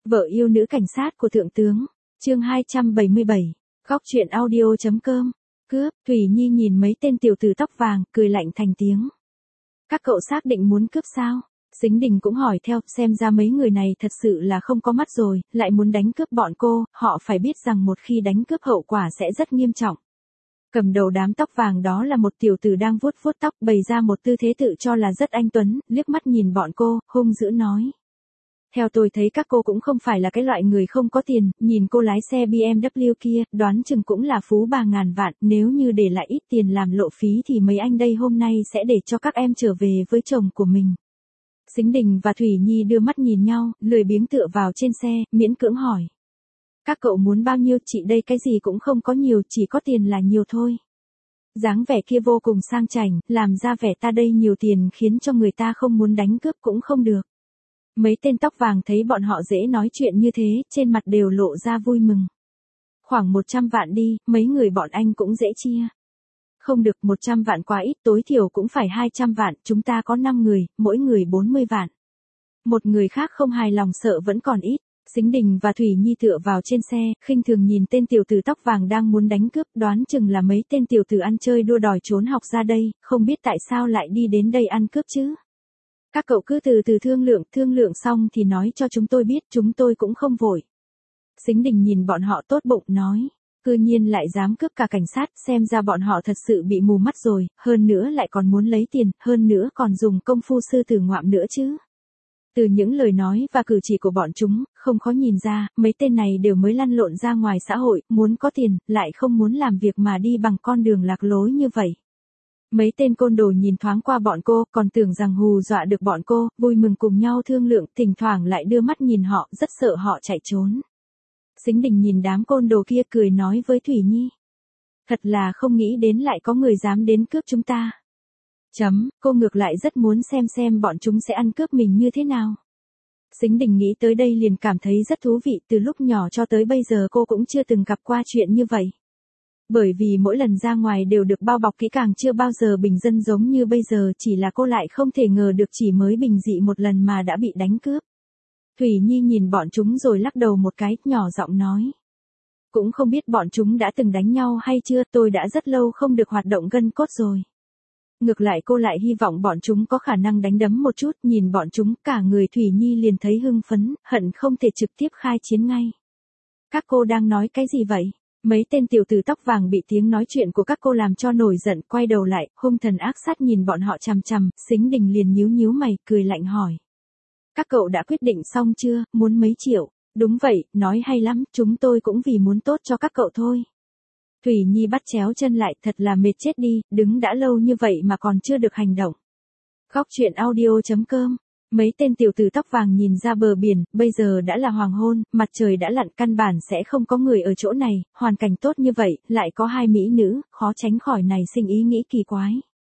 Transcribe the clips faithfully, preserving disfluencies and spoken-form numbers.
Vợ yêu nữ cảnh sát của thượng tướng. Chương hai trăm bảy mươi bảy. Góc truyện audio.com. Cướp. Thủy Nhi nhìn mấy tên tiểu tử tóc vàng, cười lạnh thành tiếng. Các cậu xác định muốn cướp sao? Sính Đình cũng hỏi theo, xem ra mấy người này thật sự là không có mắt rồi, lại muốn đánh cướp bọn cô, họ phải biết rằng một khi đánh cướp hậu quả sẽ rất nghiêm trọng. Cầm đầu đám tóc vàng đó là một tiểu tử đang vuốt vuốt tóc, bày ra một tư thế tự cho là rất anh tuấn, liếc mắt nhìn bọn cô, hung dữ nói. Theo tôi thấy các cô cũng không phải là cái loại người không có tiền, nhìn cô lái xe bê em vê kia, đoán chừng cũng là phú bà ngàn vạn, nếu như để lại ít tiền làm lộ phí thì mấy anh đây hôm nay sẽ để cho các em trở về với chồng của mình. Sính Đình và Thủy Nhi đưa mắt nhìn nhau, lười biếng tựa vào trên xe, miễn cưỡng hỏi. Các cậu muốn bao nhiêu? Chị đây cái gì cũng không có nhiều, chỉ có tiền là nhiều thôi. Dáng vẻ kia vô cùng sang chảnh, làm ra vẻ ta đây nhiều tiền khiến cho người ta không muốn đánh cướp cũng không được. Mấy tên tóc vàng thấy bọn họ dễ nói chuyện như thế, trên mặt đều lộ ra vui mừng. Khoảng một trăm vạn đi, mấy người bọn anh cũng dễ chia. Không được, một trăm vạn quá ít, tối thiểu cũng phải hai trăm vạn, chúng ta có năm người, mỗi người bốn mươi vạn. Một người khác không hài lòng sợ vẫn còn ít. Sính Đình và Thủy Nhi tựa vào trên xe, khinh thường nhìn tên tiểu tử tóc vàng đang muốn đánh cướp, đoán chừng là mấy tên tiểu tử ăn chơi đua đòi trốn học ra đây, không biết tại sao lại đi đến đây ăn cướp chứ. Các cậu cứ từ từ thương lượng, thương lượng xong thì nói cho chúng tôi biết, chúng tôi cũng không vội. Sính Đình nhìn bọn họ tốt bụng nói, cư nhiên lại dám cướp cả cảnh sát, xem ra bọn họ thật sự bị mù mắt rồi, hơn nữa lại còn muốn lấy tiền, hơn nữa còn dùng công phu sư tử ngoạm nữa chứ. Từ những lời nói và cử chỉ của bọn chúng, không khó nhìn ra, mấy tên này đều mới lăn lộn ra ngoài xã hội, muốn có tiền, lại không muốn làm việc mà đi bằng con đường lạc lối như vậy. Mấy tên côn đồ nhìn thoáng qua bọn cô, còn tưởng rằng hù dọa được bọn cô, vui mừng cùng nhau thương lượng, thỉnh thoảng lại đưa mắt nhìn họ, rất sợ họ chạy trốn. Sính Đình nhìn đám côn đồ kia cười nói với Thủy Nhi. Thật là không nghĩ đến lại có người dám đến cướp chúng ta. Chấm, cô ngược lại rất muốn xem xem bọn chúng sẽ ăn cướp mình như thế nào. Sính Đình nghĩ tới đây liền cảm thấy rất thú vị, từ lúc nhỏ cho tới bây giờ cô cũng chưa từng gặp qua chuyện như vậy. Bởi vì mỗi lần ra ngoài đều được bao bọc kỹ càng, chưa bao giờ bình dân giống như bây giờ, chỉ là cô lại không thể ngờ được chỉ mới bình dị một lần mà đã bị đánh cướp. Thủy Nhi nhìn bọn chúng rồi lắc đầu một cái, nhỏ giọng nói. Cũng không biết bọn chúng đã từng đánh nhau hay chưa, tôi đã rất lâu không được hoạt động gân cốt rồi. Ngược lại cô lại hy vọng bọn chúng có khả năng đánh đấm một chút, nhìn bọn chúng cả người Thủy Nhi liền thấy hưng phấn, hận không thể trực tiếp khai chiến ngay. Các cô đang nói cái gì vậy? Mấy tên tiểu tử tóc vàng bị tiếng nói chuyện của các cô làm cho nổi giận, quay đầu lại, hung thần ác sát nhìn bọn họ chằm chằm, Sính Đình liền nhíu nhíu mày, cười lạnh hỏi. Các cậu đã quyết định xong chưa, muốn mấy triệu? Đúng vậy, nói hay lắm, chúng tôi cũng vì muốn tốt cho các cậu thôi. Thủy Nhi bắt chéo chân lại, thật là mệt chết đi, đứng đã lâu như vậy mà còn chưa được hành động. Góc truyện audio.com. Mấy tên tiểu tử tóc vàng nhìn ra bờ biển, bây giờ đã là hoàng hôn, mặt trời đã lặn, căn bản sẽ không có người ở chỗ này, hoàn cảnh tốt như vậy, lại có hai mỹ nữ, khó tránh khỏi này sinh ý nghĩ kỳ quái.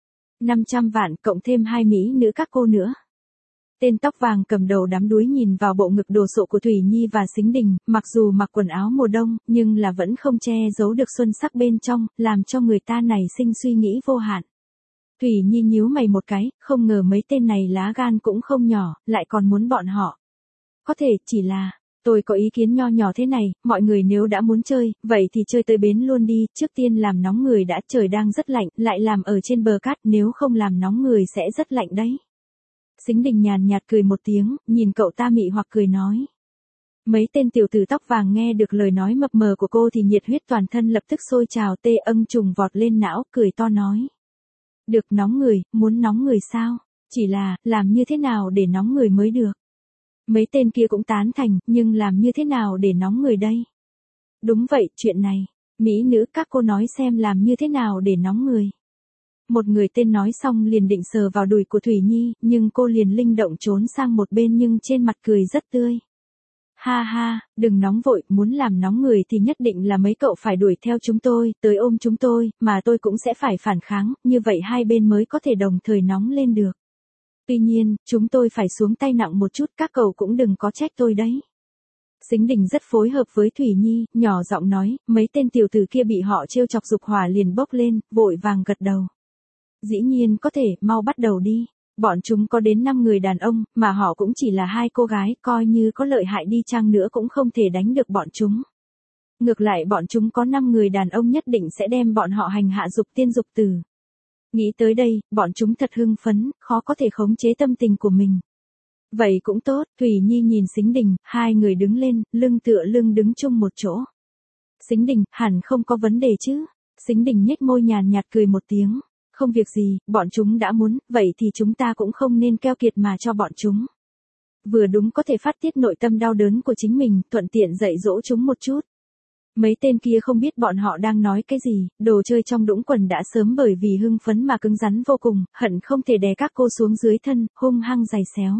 năm trăm vạn cộng thêm hai mỹ nữ các cô nữa. Tên tóc vàng cầm đầu đám đuối nhìn vào bộ ngực đồ sộ của Thủy Nhi và Sính Đình, mặc dù mặc quần áo mùa đông, nhưng là vẫn không che giấu được xuân sắc bên trong, làm cho người ta này sinh suy nghĩ vô hạn. Thủy Nhi nhíu mày một cái, không ngờ mấy tên này lá gan cũng không nhỏ, lại còn muốn bọn họ. Có thể, chỉ là, tôi có ý kiến nho nhỏ thế này, mọi người nếu đã muốn chơi, vậy thì chơi tới bến luôn đi, trước tiên làm nóng người đã, trời đang rất lạnh, lại làm ở trên bờ cát, nếu không làm nóng người sẽ rất lạnh đấy. Sính Đình nhàn nhạt cười một tiếng, nhìn cậu ta mị hoặc cười nói. Mấy tên tiểu tử tóc vàng nghe được lời nói mập mờ của cô thì nhiệt huyết toàn thân lập tức sôi trào, tê âng trùng vọt lên não, cười to nói. Được, nóng người, muốn nóng người sao? Chỉ là, làm như thế nào để nóng người mới được? Mấy tên kia cũng tán thành, nhưng làm như thế nào để nóng người đây? Đúng vậy, chuyện này, mỹ nữ các cô nói xem làm như thế nào để nóng người. Một người tên nói xong liền định sờ vào đùi của Thủy Nhi, nhưng cô liền linh động trốn sang một bên nhưng trên mặt cười rất tươi. Ha ha, đừng nóng vội, muốn làm nóng người thì nhất định là mấy cậu phải đuổi theo chúng tôi, tới ôm chúng tôi, mà tôi cũng sẽ phải phản kháng, như vậy hai bên mới có thể đồng thời nóng lên được. Tuy nhiên, chúng tôi phải xuống tay nặng một chút, các cậu cũng đừng có trách tôi đấy. Sính Đình rất phối hợp với Thủy Nhi, nhỏ giọng nói, mấy tên tiểu tử kia bị họ trêu chọc dục hỏa liền bốc lên, vội vàng gật đầu. Dĩ nhiên có thể, mau bắt đầu đi. Bọn chúng có đến năm người đàn ông, mà họ cũng chỉ là hai cô gái, coi như có lợi hại đi chăng nữa cũng không thể đánh được bọn chúng. Ngược lại bọn chúng có năm người đàn ông nhất định sẽ đem bọn họ hành hạ dục tiên dục tử. Nghĩ tới đây, bọn chúng thật hưng phấn, khó có thể khống chế tâm tình của mình. Vậy cũng tốt, Thủy Nhi nhìn Sính Đình, hai người đứng lên, lưng tựa lưng đứng chung một chỗ. Sính Đình, hẳn không có vấn đề chứ? Sính Đình nhếch môi nhàn nhạt cười một tiếng. Không việc gì, bọn chúng đã muốn, vậy thì chúng ta cũng không nên keo kiệt mà cho bọn chúng. Vừa đúng có thể phát tiết nội tâm đau đớn của chính mình, thuận tiện dạy dỗ chúng một chút. Mấy tên kia không biết bọn họ đang nói cái gì, đồ chơi trong đũng quần đã sớm bởi vì hưng phấn mà cứng rắn vô cùng, hận không thể đè các cô xuống dưới thân, hung hăng giày xéo.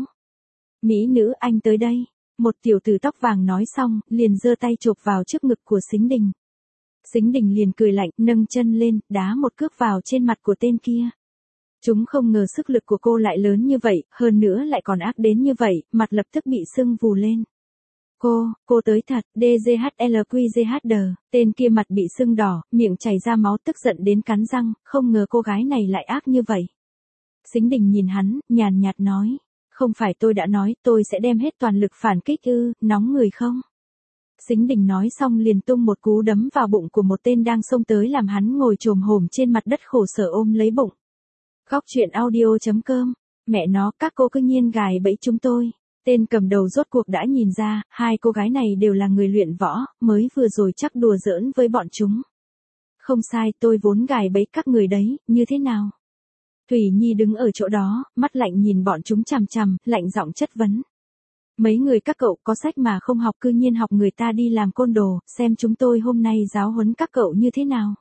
Mỹ nữ anh tới đây. Một tiểu tử tóc vàng nói xong, liền giơ tay chộp vào trước ngực của Sính Đình. Sính Đình liền cười lạnh, nâng chân lên, đá một cước vào trên mặt của tên kia. Chúng không ngờ sức lực của cô lại lớn như vậy, hơn nữa lại còn ác đến như vậy, mặt lập tức bị sưng vù lên. Cô, cô tới thật, đê giê hát lờ quy giê hát đê, tên kia mặt bị sưng đỏ, miệng chảy ra máu tức giận đến cắn răng, không ngờ cô gái này lại ác như vậy. Sính Đình nhìn hắn, nhàn nhạt nói, không phải tôi đã nói tôi sẽ đem hết toàn lực phản kích ư, nóng người không? Sính Đình nói xong liền tung một cú đấm vào bụng của một tên đang xông tới làm hắn ngồi chồm hổm trên mặt đất khổ sở ôm lấy bụng. Góc truyện audio chấm com, mẹ nó, các cô cứ nhiên gài bẫy chúng tôi. Tên cầm đầu rốt cuộc đã nhìn ra, hai cô gái này đều là người luyện võ, mới vừa rồi chắc đùa giỡn với bọn chúng. Không sai, tôi vốn gài bẫy các người đấy, như thế nào? Thủy Nhi đứng ở chỗ đó, mắt lạnh nhìn bọn chúng chằm chằm, lạnh giọng chất vấn. Mấy người các cậu có sách mà không học, cư nhiên học người ta đi làm côn đồ, xem chúng tôi hôm nay giáo huấn các cậu như thế nào.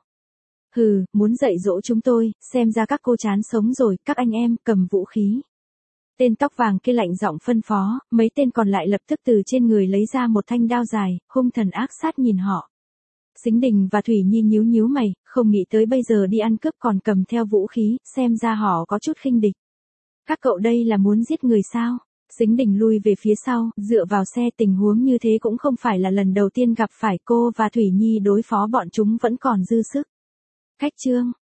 Hừ, muốn dạy dỗ chúng tôi, xem ra các cô chán sống rồi, các anh em, cầm vũ khí. Tên tóc vàng kia lạnh giọng phân phó, mấy tên còn lại lập tức từ trên người lấy ra một thanh đao dài, hung thần ác sát nhìn họ. Sính Đình và Thủy Nhi nhíu nhíu mày, không nghĩ tới bây giờ đi ăn cướp còn cầm theo vũ khí, xem ra họ có chút khinh địch. Các cậu đây là muốn giết người sao? Sính Đình lui về phía sau, dựa vào xe, tình huống như thế cũng không phải là lần đầu tiên gặp phải, cô và Thủy Nhi đối phó bọn chúng vẫn còn dư sức. Khách trương,